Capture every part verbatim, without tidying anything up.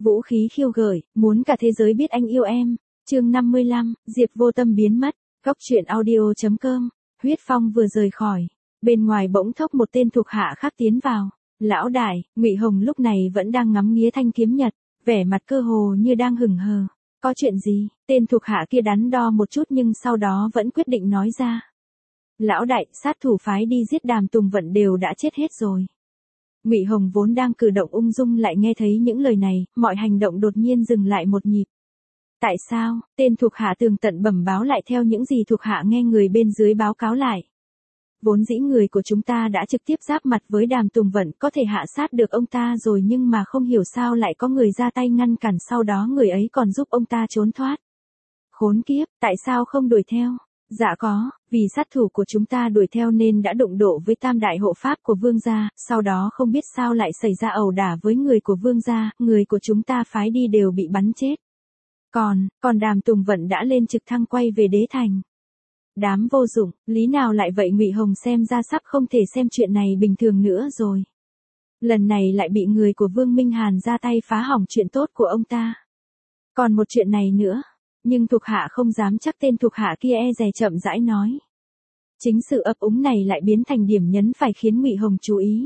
Vũ khí khiêu gợi, muốn cả thế giới biết anh yêu em. Chương năm mươi lăm, Diệp Vô Tâm biến mất. Góc truyện audio chấm com. Huyết Phong vừa rời khỏi, bên ngoài bỗng thốc một tên thuộc hạ khác tiến vào. Lão đại, Ngụy Hồng lúc này vẫn đang ngắm nghía thanh kiếm nhật, vẻ mặt cơ hồ như đang hừng hờ. Có chuyện gì? Tên thuộc hạ kia đắn đo một chút nhưng sau đó vẫn quyết định nói ra. Lão đại, sát thủ phái đi giết Đàm Tùng Vận đều đã chết hết rồi. Ngụy Hồng vốn đang cử động ung dung lại nghe thấy những lời này, mọi hành động đột nhiên dừng lại một nhịp. Tại sao? Tên thuộc hạ tường tận bẩm báo lại theo những gì thuộc hạ nghe người bên dưới báo cáo lại. Vốn dĩ người của chúng ta đã trực tiếp giáp mặt với Đàm Tùng Vận, có thể hạ sát được ông ta rồi, nhưng mà không hiểu sao lại có người ra tay ngăn cản, sau đó người ấy còn giúp ông ta trốn thoát. Khốn kiếp, tại sao không đuổi theo? Dạ có, vì sát thủ của chúng ta đuổi theo nên đã đụng độ với tam đại hộ pháp của vương gia, sau đó không biết sao lại xảy ra ẩu đả với người của vương gia, người của chúng ta phái đi đều bị bắn chết. Còn, còn Đàm Tùng Vận đã lên trực thăng quay về đế thành. Đám vô dụng, lý nào lại vậy? Ngụy Hồng xem ra sắp không thể xem chuyện này bình thường nữa rồi. Lần này lại bị người của Vương Minh Hàn ra tay phá hỏng chuyện tốt của ông ta. Còn một chuyện này nữa. Nhưng thuộc hạ không dám chắc, tên thuộc hạ kia e dè chậm rãi nói. Chính sự ấp úng này lại biến thành điểm nhấn phải khiến Ngụy Hồng chú ý.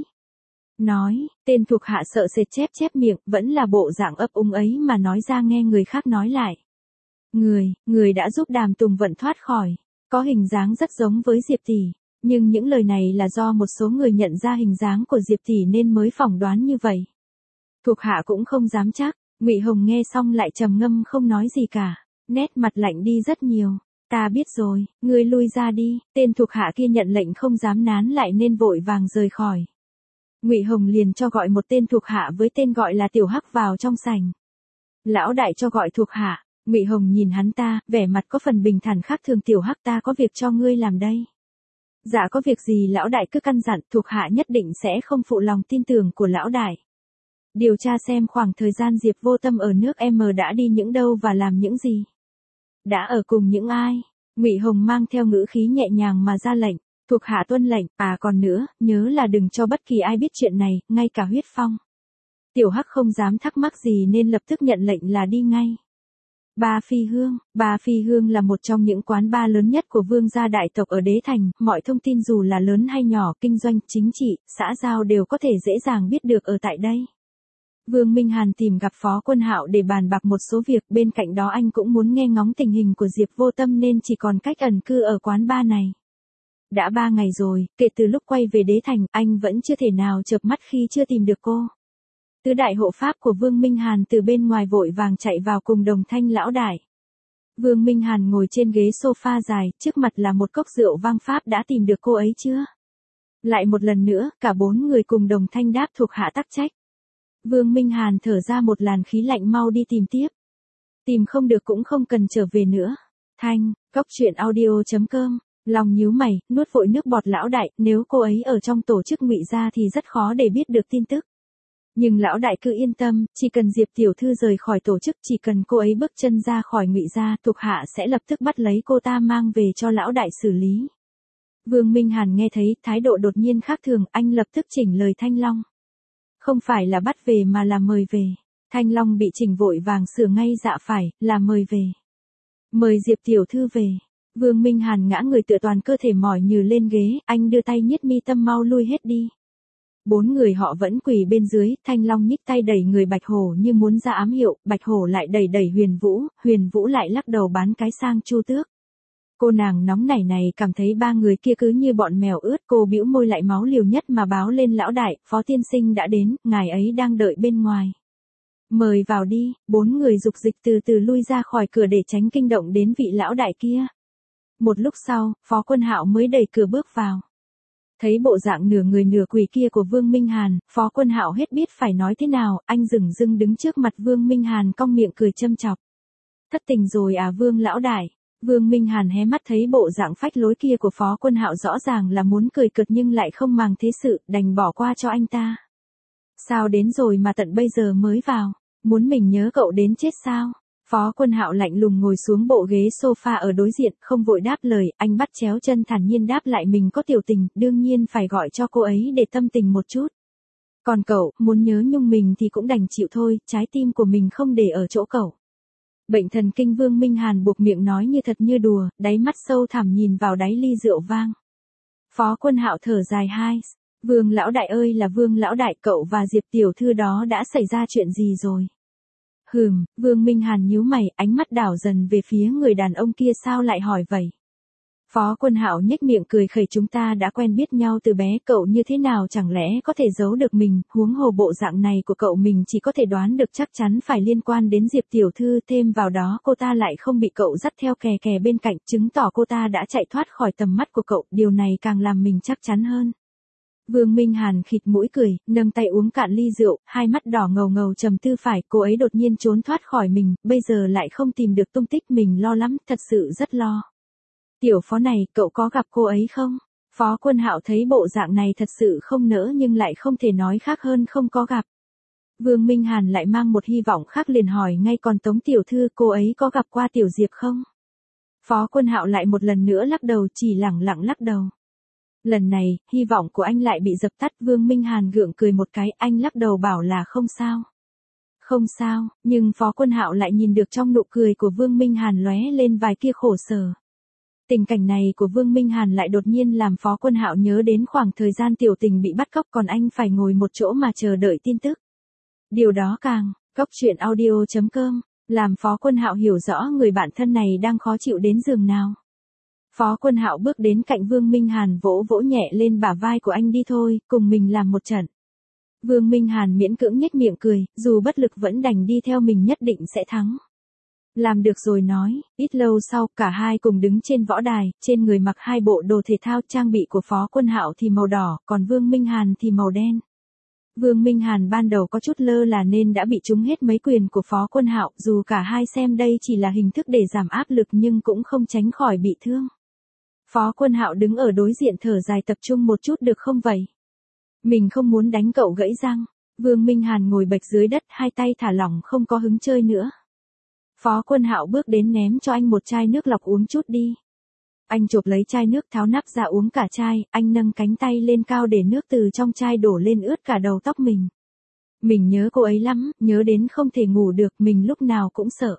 Nói, tên thuộc hạ sợ sệt chép chép miệng, vẫn là bộ dạng ấp úng ấy mà nói ra nghe người khác nói lại. Người, người đã giúp Đàm Tùng Vận thoát khỏi, có hình dáng rất giống với Diệp tỷ, nhưng những lời này là do một số người nhận ra hình dáng của Diệp tỷ nên mới phỏng đoán như vậy. Thuộc hạ cũng không dám chắc. Ngụy Hồng nghe xong lại trầm ngâm không nói gì cả. Nét mặt lạnh đi rất nhiều. Ta biết rồi, ngươi lui ra đi. Tên thuộc hạ kia nhận lệnh không dám nán lại nên vội vàng rời khỏi. Ngụy Hồng liền cho gọi một tên thuộc hạ với tên gọi là Tiểu Hắc vào trong sảnh. Lão đại cho gọi thuộc hạ. Ngụy Hồng nhìn hắn ta, vẻ mặt có phần bình thản khác thường. Tiểu Hắc, ta có việc cho ngươi làm đây. Dạ có việc gì lão đại cứ căn dặn, thuộc hạ nhất định sẽ không phụ lòng tin tưởng của lão đại. Điều tra xem khoảng thời gian Diệp Vô Tâm ở nước M đã đi những đâu và làm những gì. Đã ở cùng những ai? Ngụy Hồng mang theo ngữ khí nhẹ nhàng mà ra lệnh. Thuộc hạ tuân lệnh. À còn nữa, nhớ là đừng cho bất kỳ ai biết chuyện này, ngay cả Huyết Phong. Tiểu Hắc không dám thắc mắc gì nên lập tức nhận lệnh là đi ngay. Ba Phi Hương. Ba Phi Hương là một trong những quán bar lớn nhất của vương gia đại tộc ở đế thành, mọi thông tin dù là lớn hay nhỏ, kinh doanh, chính trị, xã giao đều có thể dễ dàng biết được ở tại đây. Vương Minh Hàn tìm gặp Phó Quân Hạo để bàn bạc một số việc, bên cạnh đó anh cũng muốn nghe ngóng tình hình của Diệp Vô Tâm nên chỉ còn cách ẩn cư ở quán bar này. Đã ba ngày rồi, kể từ lúc quay về đế thành, anh vẫn chưa thể nào chợp mắt khi chưa tìm được cô. Tứ đại hộ pháp của Vương Minh Hàn từ bên ngoài vội vàng chạy vào cùng Đồng Thanh lão đại. Vương Minh Hàn ngồi trên ghế sofa dài, trước mặt là một cốc rượu vang. Pháp đã tìm được cô ấy chưa? Lại một lần nữa, cả bốn người cùng Đồng Thanh đáp thuộc hạ tắc trách. Vương Minh Hàn thở ra một làn khí lạnh, mau đi tìm tiếp. Tìm không được cũng không cần trở về nữa. Thanh, góc truyện audio chấm com. Lòng nhíu mày, nuốt vội nước bọt. Lão đại, nếu cô ấy ở trong tổ chức Ngụy gia thì rất khó để biết được tin tức. Nhưng lão đại cứ yên tâm, chỉ cần Diệp tiểu thư rời khỏi tổ chức, chỉ cần cô ấy bước chân ra khỏi Ngụy gia, thuộc hạ sẽ lập tức bắt lấy cô ta mang về cho lão đại xử lý. Vương Minh Hàn nghe thấy thái độ đột nhiên khác thường, anh lập tức chỉnh lời Thanh Long. Không phải là bắt về mà là mời về. Thanh Long bị chỉnh vội vàng sửa ngay, dạ phải, là mời về. Mời Diệp tiểu thư về. Vương Minh Hàn ngã người tựa toàn cơ thể mỏi nhừ lên ghế, anh đưa tay nhiết mi tâm, mau lui hết đi. Bốn người họ vẫn quỳ bên dưới, Thanh Long nhích tay đẩy người Bạch Hổ như muốn ra ám hiệu, Bạch Hổ lại đẩy đẩy Huyền Vũ, Huyền Vũ lại lắc đầu bán cái sang Chu Tước. Cô nàng nóng nảy này cảm thấy ba người kia cứ như bọn mèo ướt, cô bĩu môi lại máu liều nhất mà báo lên. Lão đại, Phó tiên sinh đã đến, ngài ấy đang đợi bên ngoài. Mời vào đi. Bốn người dục dịch từ từ lui ra khỏi cửa để tránh kinh động đến vị lão đại kia. Một lúc sau, Phó Quân Hạo mới đẩy cửa bước vào. Thấy bộ dạng nửa người nửa quỷ kia của Vương Minh Hàn, Phó Quân Hạo hết biết phải nói thế nào, anh dửng dưng đứng trước mặt Vương Minh Hàn cong miệng cười châm chọc. Thất tình rồi à Vương lão đại? Vương Minh Hàn hé mắt thấy bộ dạng phách lối kia của Phó Quân Hạo rõ ràng là muốn cười cợt nhưng lại không màng thế sự, đành bỏ qua cho anh ta. Sao đến rồi mà tận bây giờ mới vào? Muốn mình nhớ cậu đến chết sao? Phó Quân Hạo lạnh lùng ngồi xuống bộ ghế sofa ở đối diện, không vội đáp lời, anh bắt chéo chân thản nhiên đáp lại mình có tiểu tình, đương nhiên phải gọi cho cô ấy để tâm tình một chút. Còn cậu, muốn nhớ nhung mình thì cũng đành chịu thôi, trái tim của mình không để ở chỗ cậu. Bệnh thần kinh Vương Minh Hàn buộc miệng nói như thật như đùa, đáy mắt sâu thẳm nhìn vào đáy ly rượu vang. Phó Quân Hạo thở dài hai. Vương lão đại ơi là Vương lão đại, cậu và Diệp tiểu thư đó đã xảy ra chuyện gì rồi? Hừm, Vương Minh Hàn nhíu mày, ánh mắt đảo dần về phía người đàn ông kia, sao lại hỏi vậy? Phó Quân Hạo nhếch miệng cười khẩy, chúng ta đã quen biết nhau từ bé, cậu như thế nào chẳng lẽ có thể giấu được mình, huống hồ bộ dạng này của cậu mình chỉ có thể đoán được chắc chắn phải liên quan đến Diệp tiểu thư, thêm vào đó cô ta lại không bị cậu dắt theo kè kè bên cạnh, chứng tỏ cô ta đã chạy thoát khỏi tầm mắt của cậu, điều này càng làm mình chắc chắn hơn. Vương Minh Hàn khịt mũi cười, nâng tay uống cạn ly rượu, hai mắt đỏ ngầu ngầu trầm tư, phải, cô ấy đột nhiên trốn thoát khỏi mình, bây giờ lại không tìm được tung tích, mình lo lắm, thật sự rất lo. Tiểu Phó này, cậu có gặp cô ấy không? Phó Quân Hạo thấy bộ dạng này thật sự không nỡ nhưng lại không thể nói khác hơn không có gặp. Vương Minh Hàn lại mang một hy vọng khác liền hỏi ngay, còn Tống tiểu thư, cô ấy có gặp qua Tiểu Diệp không? Phó Quân Hạo lại một lần nữa lắc đầu, chỉ lẳng lặng lắc đầu. Lần này, hy vọng của anh lại bị dập tắt. Vương Minh Hàn gượng cười một cái, anh lắc đầu bảo là không sao. Không sao, nhưng Phó Quân Hạo lại nhìn được trong nụ cười của Vương Minh Hàn lóe lên vài tia khổ sở. Tình cảnh này của Vương Minh Hàn lại đột nhiên làm Phó Quân Hạo nhớ đến khoảng thời gian Tiểu Tình bị bắt cóc, còn anh phải ngồi một chỗ mà chờ đợi tin tức. Điều đó càng, cóc truyện audio chấm com, làm Phó Quân Hạo hiểu rõ người bạn thân này đang khó chịu đến giường nào. Phó Quân Hạo bước đến cạnh Vương Minh Hàn, vỗ vỗ nhẹ lên bả vai của anh, đi thôi, cùng mình làm một trận. Vương Minh Hàn miễn cưỡng nhếch miệng cười, dù bất lực vẫn đành đi theo, mình nhất định sẽ thắng. Làm được rồi nói, ít lâu sau, cả hai cùng đứng trên võ đài, trên người mặc hai bộ đồ thể thao, trang bị của Phó Quân Hạo thì màu đỏ, còn Vương Minh Hàn thì màu đen. Vương Minh Hàn ban đầu có chút lơ là nên đã bị trúng hết mấy quyền của Phó Quân Hạo, dù cả hai xem đây chỉ là hình thức để giảm áp lực nhưng cũng không tránh khỏi bị thương. Phó Quân Hạo đứng ở đối diện thở dài, tập trung một chút được không vậy? Mình không muốn đánh cậu gãy răng. Vương Minh Hàn ngồi bệt dưới đất, hai tay thả lỏng, không có hứng chơi nữa. Phó Quân Hạo bước đến ném cho anh một chai nước lọc, uống chút đi. Anh chộp lấy chai nước, tháo nắp ra uống cả chai, anh nâng cánh tay lên cao để nước từ trong chai đổ lên ướt cả đầu tóc mình. Mình nhớ cô ấy lắm, nhớ đến không thể ngủ được, mình lúc nào cũng sợ.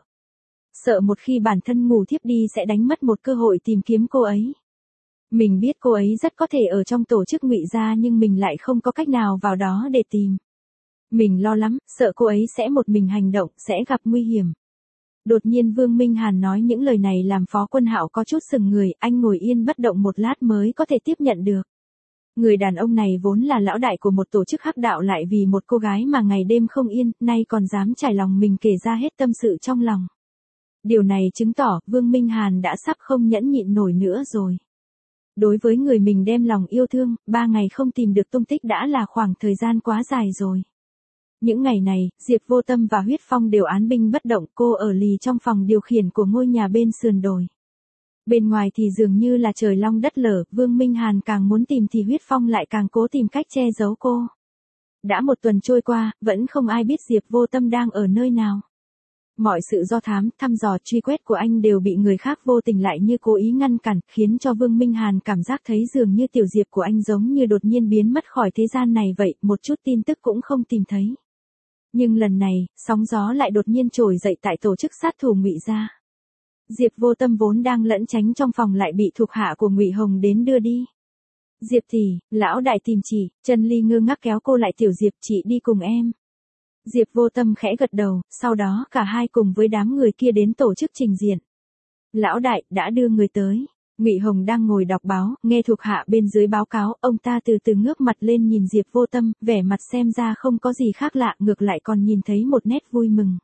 Sợ một khi bản thân ngủ thiếp đi sẽ đánh mất một cơ hội tìm kiếm cô ấy. Mình biết cô ấy rất có thể ở trong tổ chức ngụy gia nhưng mình lại không có cách nào vào đó để tìm. Mình lo lắm, sợ cô ấy sẽ một mình hành động, sẽ gặp nguy hiểm. Đột nhiên Vương Minh Hàn nói những lời này làm Phó Quân Hạo có chút sừng người, anh ngồi yên bất động một lát mới có thể tiếp nhận được. Người đàn ông này vốn là lão đại của một tổ chức hắc đạo, lại vì một cô gái mà ngày đêm không yên, nay còn dám trải lòng mình kể ra hết tâm sự trong lòng. Điều này chứng tỏ Vương Minh Hàn đã sắp không nhẫn nhịn nổi nữa rồi. Đối với người mình đem lòng yêu thương, ba ngày không tìm được tung tích đã là khoảng thời gian quá dài rồi. Những ngày này, Diệp Vô Tâm và Huyết Phong đều án binh bất động, cô ở lì trong phòng điều khiển của ngôi nhà bên sườn đồi. Bên ngoài thì dường như là trời long đất lở, Vương Minh Hàn càng muốn tìm thì Huyết Phong lại càng cố tìm cách che giấu cô. Đã một tuần trôi qua, vẫn không ai biết Diệp Vô Tâm đang ở nơi nào. Mọi sự do thám, thăm dò, truy quét của anh đều bị người khác vô tình lại như cố ý ngăn cản, khiến cho Vương Minh Hàn cảm giác thấy dường như tiểu Diệp của anh giống như đột nhiên biến mất khỏi thế gian này vậy, một chút tin tức cũng không tìm thấy. Nhưng lần này, sóng gió lại đột nhiên trồi dậy tại tổ chức sát thủ ngụy gia. Diệp Vô Tâm vốn đang lẩn tránh trong phòng lại bị thuộc hạ của Ngụy Hồng đến đưa đi. Diệp tỷ, lão đại tìm chị. Trần Ly ngơ ngác kéo cô lại, tiểu Diệp, chị đi cùng em. Diệp Vô Tâm khẽ gật đầu, sau đó cả hai cùng với đám người kia đến tổ chức trình diện. Lão đại, đã đưa người tới. Ngụy Hồng đang ngồi đọc báo, nghe thuộc hạ bên dưới báo cáo, ông ta từ từ ngước mặt lên nhìn Diệp Vô Tâm, vẻ mặt xem ra không có gì khác lạ, ngược lại còn nhìn thấy một nét vui mừng.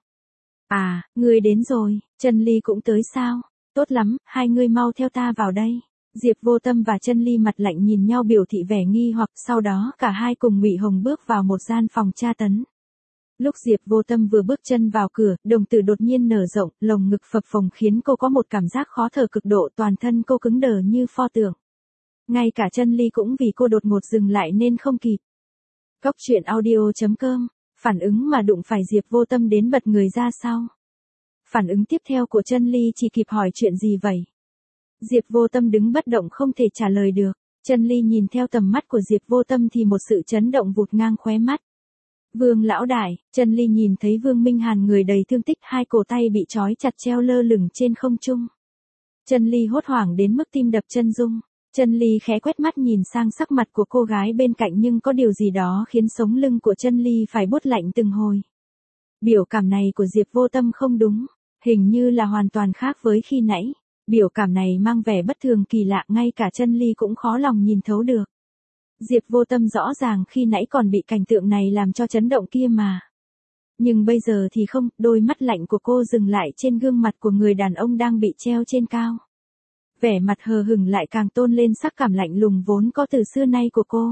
À, ngươi đến rồi, Trần Ly cũng tới sao? Tốt lắm, hai ngươi mau theo ta vào đây. Diệp Vô Tâm và Trân Ly mặt lạnh nhìn nhau biểu thị vẻ nghi hoặc, sau đó cả hai cùng Ngụy Hồng bước vào một gian phòng tra tấn. Lúc Diệp Vô Tâm vừa bước chân vào cửa, đồng tử đột nhiên nở rộng, lồng ngực phập phồng khiến cô có một cảm giác khó thở cực độ, toàn thân cô cứng đờ như pho tượng. Ngay cả Trân Ly cũng vì cô đột ngột dừng lại nên không kịp. Cóc truyện audio chấm com, phản ứng mà đụng phải Diệp Vô Tâm đến bật người ra sau. Phản ứng tiếp theo của Trân Ly chỉ kịp hỏi chuyện gì vậy? Diệp Vô Tâm đứng bất động không thể trả lời được. Trân Ly nhìn theo tầm mắt của Diệp Vô Tâm thì một sự chấn động vụt ngang khóe mắt. Vương lão đại, Trần Ly nhìn thấy Vương Minh Hàn người đầy thương tích, hai cổ tay bị trói chặt treo lơ lửng trên không trung. Trần Ly hốt hoảng đến mức tim đập chân rung. Trần Ly khẽ quét mắt nhìn sang sắc mặt của cô gái bên cạnh, nhưng có điều gì đó khiến sống lưng của Trần Ly phải buốt lạnh từng hồi. Biểu cảm này của Diệp Vô Tâm không đúng, hình như là hoàn toàn khác với khi nãy. Biểu cảm này mang vẻ bất thường kỳ lạ, ngay cả Trần Ly cũng khó lòng nhìn thấu được. Diệp Vô Tâm rõ ràng khi nãy còn bị cảnh tượng này làm cho chấn động kia mà. Nhưng bây giờ thì không, đôi mắt lạnh của cô dừng lại trên gương mặt của người đàn ông đang bị treo trên cao. Vẻ mặt hờ hững lại càng tôn lên sắc cảm lạnh lùng vốn có từ xưa nay của cô.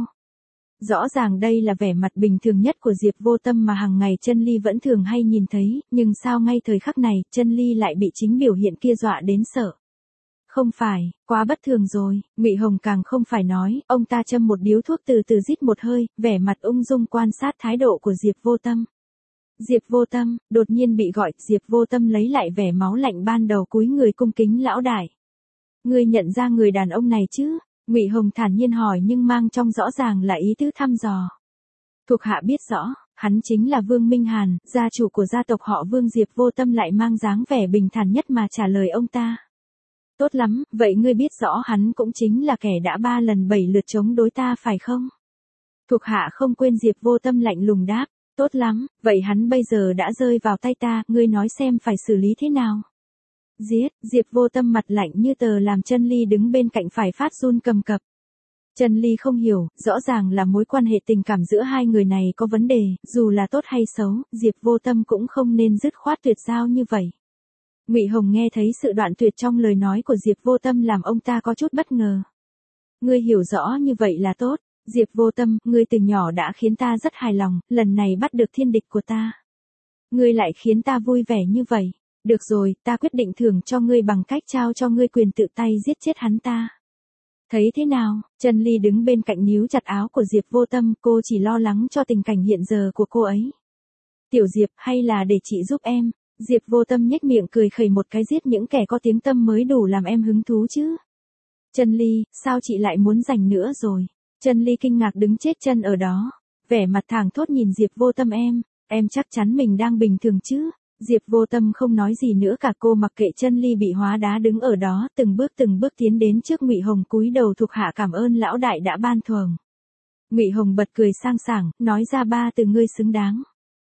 Rõ ràng đây là vẻ mặt bình thường nhất của Diệp Vô Tâm mà hàng ngày Trân Ly vẫn thường hay nhìn thấy, nhưng sao ngay thời khắc này, Trân Ly lại bị chính biểu hiện kia dọa đến sợ. Không phải, quá bất thường rồi, Ngụy Hồng càng không phải nói, ông ta châm một điếu thuốc từ từ rít một hơi, vẻ mặt ung dung quan sát thái độ của Diệp Vô Tâm. Diệp Vô Tâm, đột nhiên bị gọi, Diệp Vô Tâm lấy lại vẻ máu lạnh ban đầu, cúi người cung kính lão đại. Ngươi nhận ra người đàn ông này chứ? Ngụy Hồng thản nhiên hỏi nhưng mang trong rõ ràng là ý tứ thăm dò. Thuộc hạ biết rõ, hắn chính là Vương Minh Hàn, gia chủ của gia tộc họ Vương. Diệp Vô Tâm lại mang dáng vẻ bình thản nhất mà trả lời ông ta. Tốt lắm, vậy ngươi biết rõ hắn cũng chính là kẻ đã ba lần bảy lượt chống đối ta phải không? Thuộc hạ không quên. Diệp Vô Tâm lạnh lùng đáp. Tốt lắm, vậy hắn bây giờ đã rơi vào tay ta, ngươi nói xem phải xử lý thế nào? Giết. Diệp Vô Tâm mặt lạnh như tờ làm Trân Ly đứng bên cạnh phải phát run cầm cập. Trân Ly không hiểu, rõ ràng là mối quan hệ tình cảm giữa hai người này có vấn đề, dù là tốt hay xấu, Diệp Vô Tâm cũng không nên dứt khoát tuyệt giao như vậy. Ngụy Hồng nghe thấy sự đoạn tuyệt trong lời nói của Diệp Vô Tâm làm ông ta có chút bất ngờ. Ngươi hiểu rõ như vậy là tốt. Diệp Vô Tâm, ngươi từ nhỏ đã khiến ta rất hài lòng, lần này bắt được thiên địch của ta. Ngươi lại khiến ta vui vẻ như vậy. Được rồi, ta quyết định thưởng cho ngươi bằng cách trao cho ngươi quyền tự tay giết chết hắn ta. Thấy thế nào? Trân Ly đứng bên cạnh níu chặt áo của Diệp Vô Tâm, cô chỉ lo lắng cho tình cảnh hiện giờ của cô ấy. Tiểu Diệp, hay là để chị giúp em? Diệp Vô Tâm nhếch miệng cười khẩy một cái, giết những kẻ có tiếng tăm mới đủ làm em hứng thú chứ. Trân Ly, sao chị lại muốn giành nữa rồi? Trân Ly kinh ngạc đứng chết chân ở đó, vẻ mặt thảng thốt nhìn Diệp Vô Tâm. Em, em chắc chắn mình đang bình thường chứ? Diệp Vô Tâm không nói gì nữa cả, cô mặc kệ Trân Ly bị hóa đá đứng ở đó, từng bước từng bước tiến đến trước Ngụy Hồng, cúi đầu. Thuộc hạ cảm ơn lão đại đã ban thưởng. Ngụy Hồng bật cười sang sảng, nói ra ba từ ngươi xứng đáng.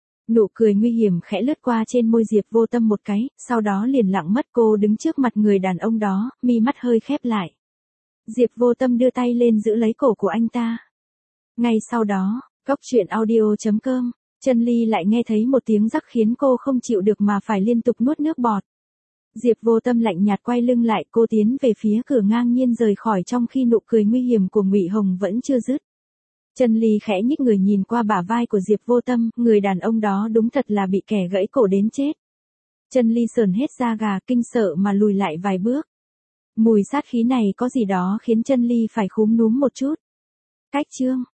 Nụ cười nguy hiểm khẽ lướt qua trên môi Diệp Vô Tâm một cái, sau đó liền lặng mất. Cô đứng trước mặt người đàn ông đó, mi mắt hơi khép lại. Diệp Vô Tâm đưa tay lên giữ lấy cổ của anh ta. Ngay sau đó, Góc Truyện Audio chấm com, Trân Ly lại nghe thấy một tiếng rắc khiến cô không chịu được mà phải liên tục nuốt nước bọt. Diệp Vô Tâm lạnh nhạt quay lưng lại, cô tiến về phía cửa ngang nhiên rời khỏi trong khi nụ cười nguy hiểm của Ngụy Hồng vẫn chưa dứt. Trân Ly khẽ nhích người nhìn qua bả vai của Diệp Vô Tâm, người đàn ông đó đúng thật là bị kẻ gãy cổ đến chết. Trân Ly sờn hết da gà, kinh sợ mà lùi lại vài bước. Mùi sát khí này có gì đó khiến Trân Ly phải khúm núm một chút. Cách chương